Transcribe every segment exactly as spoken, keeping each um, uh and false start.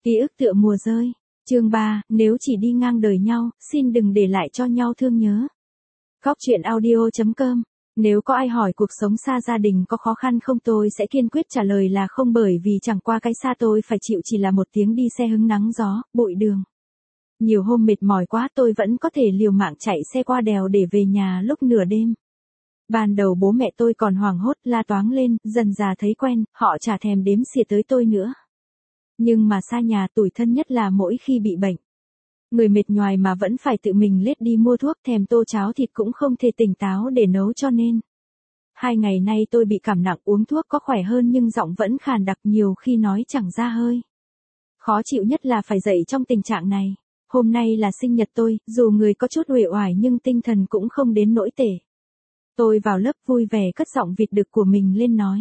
Ký ức tựa mùa rơi. Chương ba, nếu chỉ đi ngang đời nhau, xin đừng để lại cho nhau thương nhớ. Góc truyện audio chấm com. Nếu có ai hỏi cuộc sống xa gia đình có khó khăn không, tôi sẽ kiên quyết trả lời là không, bởi vì chẳng qua cái xa tôi phải chịu chỉ là một tiếng đi xe hứng nắng gió, bụi đường. Nhiều hôm mệt mỏi quá tôi vẫn có thể liều mạng chạy xe qua đèo để về nhà lúc nửa đêm. Ban đầu bố mẹ tôi còn hoảng hốt la toáng lên, dần dà thấy quen, họ chả thèm đếm xỉa tới tôi nữa. Nhưng mà xa nhà tủi thân nhất là mỗi khi bị bệnh. Người mệt nhoài mà vẫn phải tự mình lết đi mua thuốc, thèm tô cháo thịt cũng không thể tỉnh táo để nấu, cho nên hai ngày nay tôi bị cảm nặng, uống thuốc có khỏe hơn nhưng giọng vẫn khàn đặc, nhiều khi nói chẳng ra hơi. Khó chịu nhất là phải dậy trong tình trạng này. Hôm nay là sinh nhật tôi, dù người có chút uể oải nhưng tinh thần cũng không đến nỗi tệ. Tôi vào lớp vui vẻ cất giọng vịt đực của mình lên nói.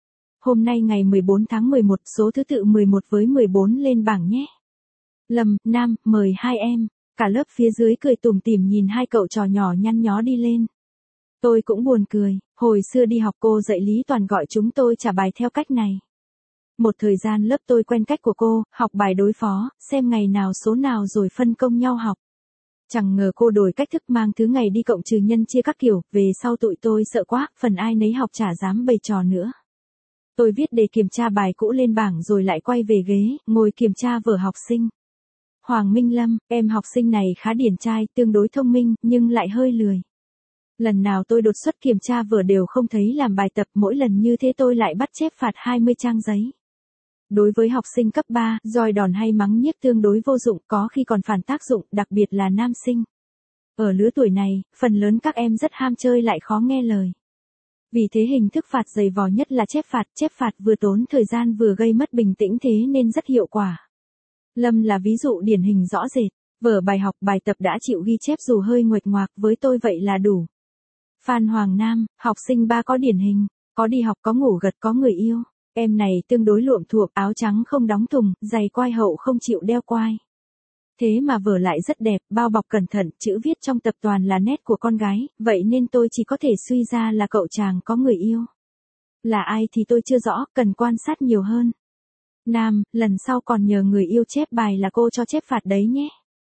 Hôm nay ngày mười bốn tháng mười một, số thứ tự mười một với mười bốn lên bảng nhé. Lâm, Nam, mời hai em. Cả lớp phía dưới cười tủm tỉm nhìn hai cậu trò nhỏ nhăn nhó đi lên. Tôi cũng buồn cười, hồi xưa đi học cô dạy lý toàn gọi chúng tôi trả bài theo cách này. Một thời gian lớp tôi quen cách của cô, học bài đối phó, xem ngày nào số nào rồi phân công nhau học. Chẳng ngờ cô đổi cách thức, mang thứ ngày đi cộng trừ nhân chia các kiểu, về sau tụi tôi sợ quá, phần ai nấy học chả dám bày trò nữa. Tôi viết đề kiểm tra bài cũ lên bảng rồi lại quay về ghế, ngồi kiểm tra vở học sinh. Hoàng Minh Lâm, em học sinh này khá điển trai, tương đối thông minh, nhưng lại hơi lười. Lần nào tôi đột xuất kiểm tra vở đều không thấy làm bài tập, mỗi lần như thế tôi lại bắt chép phạt hai mươi trang giấy. Đối với học sinh cấp ba, roi đòn hay mắng nhiếc tương đối vô dụng, có khi còn phản tác dụng, đặc biệt là nam sinh. Ở lứa tuổi này, phần lớn các em rất ham chơi lại khó nghe lời. Vì thế hình thức phạt dày vò nhất là chép phạt, chép phạt vừa tốn thời gian vừa gây mất bình tĩnh, thế nên rất hiệu quả. Lâm là ví dụ điển hình rõ rệt, vở bài học bài tập đã chịu ghi chép dù hơi nguệch ngoạc, với tôi vậy là đủ. Phan Hoàng Nam, học sinh ba có điển hình, có đi học có ngủ gật có người yêu. Em này tương đối luộm thuộm, áo trắng không đóng thùng, giày quai hậu không chịu đeo quai. Thế mà vở lại rất đẹp, bao bọc cẩn thận, chữ viết trong tập toàn là nét của con gái, vậy nên tôi chỉ có thể suy ra là cậu chàng có người yêu. Là ai thì tôi chưa rõ, cần quan sát nhiều hơn. Nam, lần sau còn nhờ người yêu chép bài là cô cho chép phạt đấy nhé.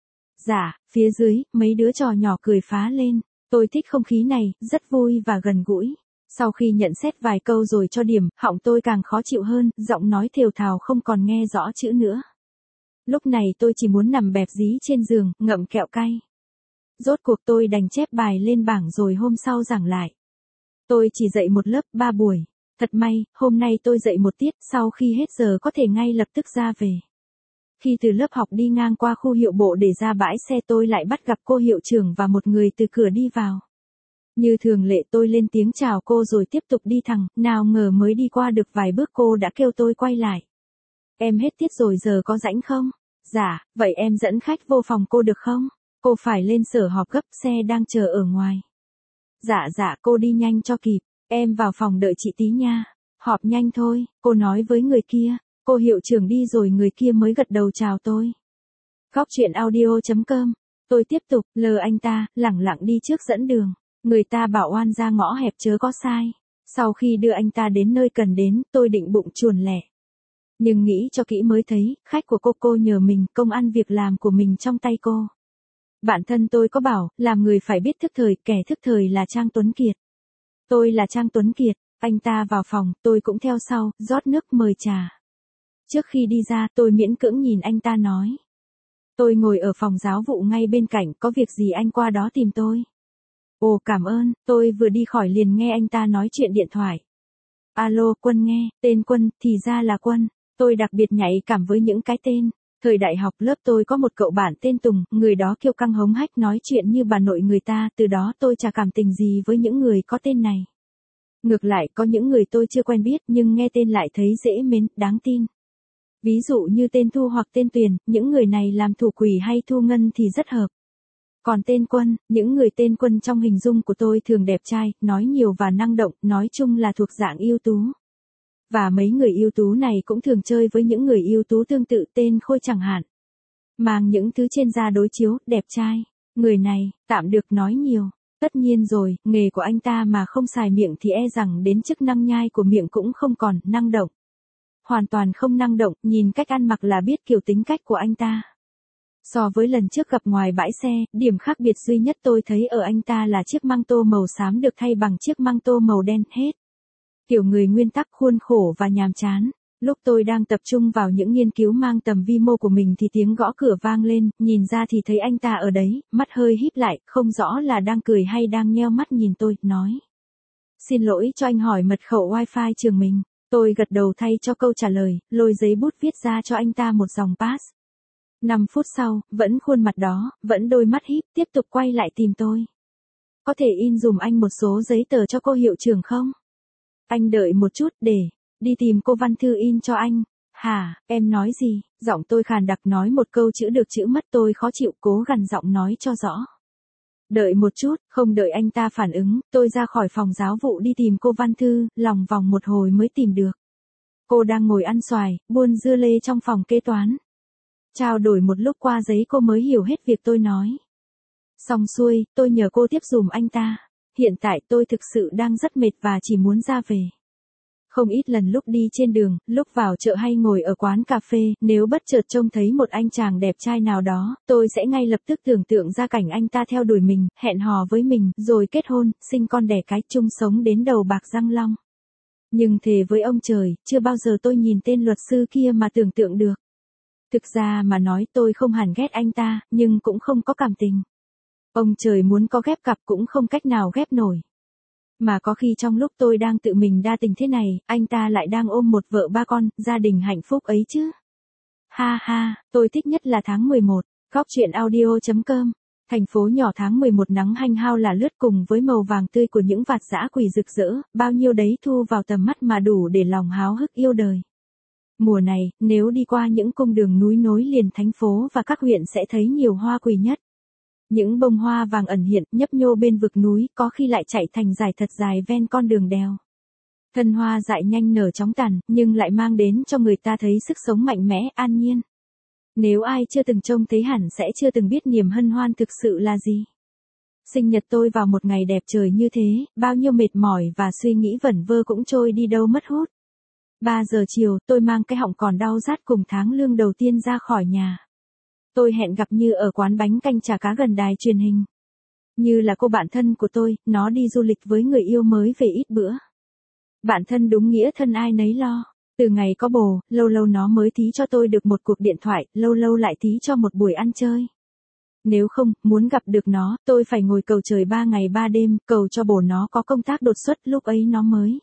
Dạ, phía dưới, mấy đứa trò nhỏ cười phá lên, tôi thích không khí này, rất vui và gần gũi. Sau khi nhận xét vài câu rồi cho điểm, họng tôi càng khó chịu hơn, giọng nói thều thào không còn nghe rõ chữ nữa. Lúc này tôi chỉ muốn nằm bẹp dí trên giường, ngậm kẹo cay. Rốt cuộc tôi đành chép bài lên bảng rồi hôm sau giảng lại. Tôi chỉ dạy một lớp ba buổi. Thật may, hôm nay tôi dạy một tiết, sau khi hết giờ có thể ngay lập tức ra về. Khi từ lớp học đi ngang qua khu hiệu bộ để ra bãi xe, tôi lại bắt gặp cô hiệu trưởng và một người từ cửa đi vào. Như thường lệ tôi lên tiếng chào cô rồi tiếp tục đi thẳng, nào ngờ mới đi qua được vài bước cô đã kêu tôi quay lại. Em hết tiết rồi, giờ có rảnh không? Dạ, vậy em dẫn khách vô phòng cô được không? Cô phải lên sở họp gấp, xe đang chờ ở ngoài. Dạ dạ, cô đi nhanh cho kịp, em vào phòng đợi chị tí nha. Họp nhanh thôi, cô nói với người kia. Cô hiệu trưởng đi rồi người kia mới gật đầu chào tôi. Góc truyện audio chấm com. Tôi tiếp tục lờ anh ta, lẳng lặng đi trước dẫn đường. Người ta bảo oan ra ngõ hẹp chớ có sai. Sau khi đưa anh ta đến nơi cần đến, tôi định bụng chuồn lẻ. Nhưng nghĩ cho kỹ mới thấy, khách của cô cô nhờ mình, công ăn việc làm của mình trong tay cô. Bản thân tôi có bảo, làm người phải biết thức thời, kẻ thức thời là Trang Tuấn Kiệt. Tôi là Trang Tuấn Kiệt, anh ta vào phòng, tôi cũng theo sau, rót nước mời trà. Trước khi đi ra, tôi miễn cưỡng nhìn anh ta nói. Tôi ngồi ở phòng giáo vụ ngay bên cạnh, có việc gì anh qua đó tìm tôi. Ồ cảm ơn, tôi vừa đi khỏi liền nghe anh ta nói chuyện điện thoại. Alo, Quân nghe, tên Quân, thì ra là Quân. Tôi đặc biệt nhạy cảm với những cái tên. Thời đại học lớp tôi có một cậu bạn tên Tùng, người đó kiêu căng hống hách nói chuyện như bà nội người ta, từ đó tôi chả cảm tình gì với những người có tên này. Ngược lại, có những người tôi chưa quen biết nhưng nghe tên lại thấy dễ mến, đáng tin. Ví dụ như tên Thu hoặc tên Tuyền, những người này làm thủ quỷ hay thu ngân thì rất hợp. Còn tên Quân, những người tên Quân trong hình dung của tôi thường đẹp trai, nói nhiều và năng động, nói chung là thuộc dạng ưu tú. Và mấy người ưu tú này cũng thường chơi với những người ưu tú tương tự, tên Khôi chẳng hạn. Mang những thứ trên da đối chiếu, đẹp trai. Người này, tạm được nói nhiều. Tất nhiên rồi, nghề của anh ta mà không xài miệng thì e rằng đến chức năng nhai của miệng cũng không còn, năng động. hoàn toàn không năng động, nhìn cách ăn mặc là biết kiểu tính cách của anh ta. So với lần trước gặp ngoài bãi xe, điểm khác biệt duy nhất tôi thấy ở anh ta là chiếc măng tô màu xám được thay bằng chiếc măng tô màu đen hết. Kiểu người nguyên tắc, khuôn khổ và nhàm chán. Lúc tôi đang tập trung vào những nghiên cứu mang tầm vi mô của mình thì tiếng gõ cửa vang lên, nhìn ra thì thấy anh ta ở đấy, mắt hơi híp lại, không rõ là đang cười hay đang nheo mắt nhìn tôi, nói. Xin lỗi cho anh hỏi mật khẩu wifi trường mình. Tôi gật đầu thay cho câu trả lời, lôi giấy bút viết ra cho anh ta một dòng pass. Năm phút sau, vẫn khuôn mặt đó, vẫn đôi mắt híp, tiếp tục quay lại tìm tôi. Có thể in dùm anh một số giấy tờ cho cô hiệu trưởng không? Anh đợi một chút để, đi tìm cô Văn Thư in cho anh. Hả, em nói gì? Giọng tôi khàn đặc nói một câu chữ được chữ mất, tôi khó chịu cố gằn giọng nói cho rõ. Đợi một chút, không đợi anh ta phản ứng, tôi ra khỏi phòng giáo vụ đi tìm cô Văn Thư, lòng vòng một hồi mới tìm được. Cô đang ngồi ăn xoài, buôn dưa lê trong phòng kế toán. Trao đổi một lúc qua giấy cô mới hiểu hết việc tôi nói. Xong xuôi, tôi nhờ cô tiếp dùm anh ta. Hiện tại tôi thực sự đang rất mệt và chỉ muốn ra về. Không ít lần lúc đi trên đường, lúc vào chợ hay ngồi ở quán cà phê, nếu bất chợt trông thấy một anh chàng đẹp trai nào đó, tôi sẽ ngay lập tức tưởng tượng ra cảnh anh ta theo đuổi mình, hẹn hò với mình, rồi kết hôn, sinh con đẻ cái, chung sống đến đầu bạc răng long. Nhưng thề với ông trời, chưa bao giờ tôi nhìn tên luật sư kia mà tưởng tượng được. Thực ra mà nói tôi không hẳn ghét anh ta, nhưng cũng không có cảm tình. Ông trời muốn có ghép cặp cũng không cách nào ghép nổi. Mà có khi trong lúc tôi đang tự mình đa tình thế này, anh ta lại đang ôm một vợ ba con, gia đình hạnh phúc ấy chứ. Ha ha, tôi thích nhất là tháng mười một, Góc truyện audio chấm com. Thành phố nhỏ tháng mười một nắng hanh hao là lướt cùng với màu vàng tươi của những vạt dã quỳ rực rỡ, bao nhiêu đấy thu vào tầm mắt mà đủ để lòng háo hức yêu đời. Mùa này, nếu đi qua những cung đường núi nối liền thành phố và các huyện sẽ thấy nhiều hoa quỳ nhất. Những bông hoa vàng ẩn hiện, nhấp nhô bên vực núi, có khi lại chạy thành dải thật dài ven con đường đèo. Thân hoa dại nhanh nở chóng tàn, nhưng lại mang đến cho người ta thấy sức sống mạnh mẽ, an nhiên. Nếu ai chưa từng trông thấy hẳn sẽ chưa từng biết niềm hân hoan thực sự là gì. Sinh nhật tôi vào một ngày đẹp trời như thế, bao nhiêu mệt mỏi và suy nghĩ vẩn vơ cũng trôi đi đâu mất hút. ba giờ chiều, tôi mang cái họng còn đau rát cùng tháng lương đầu tiên ra khỏi nhà. Tôi hẹn gặp Như ở quán bánh canh chả cá gần đài truyền hình. Như là cô bạn thân của tôi, nó đi du lịch với người yêu mới về ít bữa. Bạn thân đúng nghĩa thân ai nấy lo. Từ ngày có bồ, lâu lâu nó mới tí cho tôi được một cuộc điện thoại, lâu lâu lại tí cho một buổi ăn chơi. Nếu không, muốn gặp được nó, tôi phải ngồi cầu trời ba ngày ba đêm, cầu cho bồ nó có công tác đột xuất, lúc ấy nó mới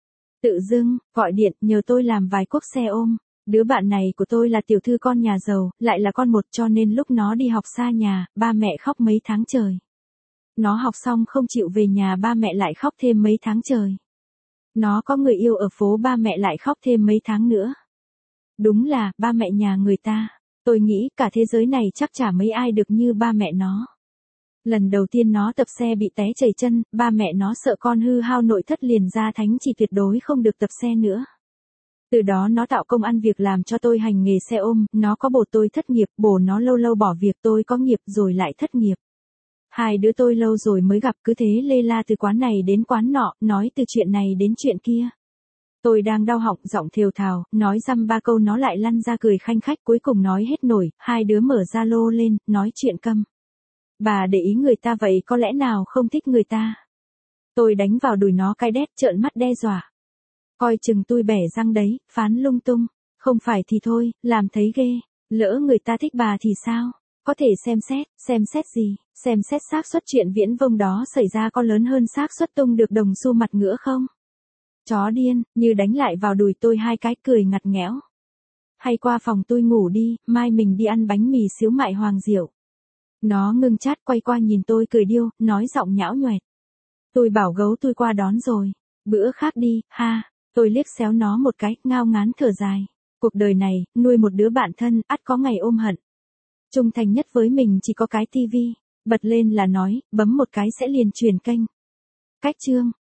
tự dưng gọi điện nhờ tôi làm vài cuốc xe ôm. Đứa bạn này của tôi là tiểu thư con nhà giàu, lại là con một, cho nên lúc nó đi học xa nhà, ba mẹ khóc mấy tháng trời. Nó học xong không chịu về nhà, ba mẹ lại khóc thêm mấy tháng trời. Nó có người yêu ở phố, ba mẹ lại khóc thêm mấy tháng nữa. Đúng là, ba mẹ nhà người ta. Tôi nghĩ cả thế giới này chắc chả mấy ai được như ba mẹ nó. Lần đầu tiên nó tập xe bị té chảy chân, ba mẹ nó sợ con hư hao nội thất liền ra thánh chỉ tuyệt đối không được tập xe nữa. Từ đó nó tạo công ăn việc làm cho tôi hành nghề xe ôm, nó có bồ tôi thất nghiệp, bồ nó lâu lâu bỏ việc, tôi có nghiệp rồi lại thất nghiệp. Hai đứa tôi lâu rồi mới gặp, cứ thế lê la từ quán này đến quán nọ, nói từ chuyện này đến chuyện kia. Tôi đang đau họng, giọng thều thào, nói dăm ba câu nó lại lăn ra cười khanh khách, cuối cùng nói hết nổi, hai đứa mở Zalo lên, nói chuyện câm. Bà để ý người ta vậy có lẽ nào không thích người ta. Tôi đánh vào đùi nó cái đét, trợn mắt đe dọa. Coi chừng tôi bẻ răng đấy, phán lung tung. Không phải thì thôi, làm thấy ghê. Lỡ người ta thích bà thì sao? Có thể xem xét, xem xét gì? Xem xét xác suất chuyện viễn vông đó xảy ra có lớn hơn xác suất tung được đồng xu mặt ngựa không? Chó điên, Như đánh lại vào đùi tôi hai cái, cười ngặt nghẽo. Hay qua phòng tôi ngủ đi, mai mình đi ăn bánh mì xíu mại Hoàng Diệu. Nó ngưng chát quay qua nhìn tôi cười điêu, nói giọng nhão nhoẹt. Tôi bảo gấu tôi qua đón rồi. Bữa khác đi, ha. Tôi liếc xéo nó một cái, ngao ngán thở dài. Cuộc đời này, nuôi một đứa bạn thân, ắt có ngày ôm hận. Trung thành nhất với mình chỉ có cái tivi. Bật lên là nói, bấm một cái sẽ liền truyền kênh. Cách chương.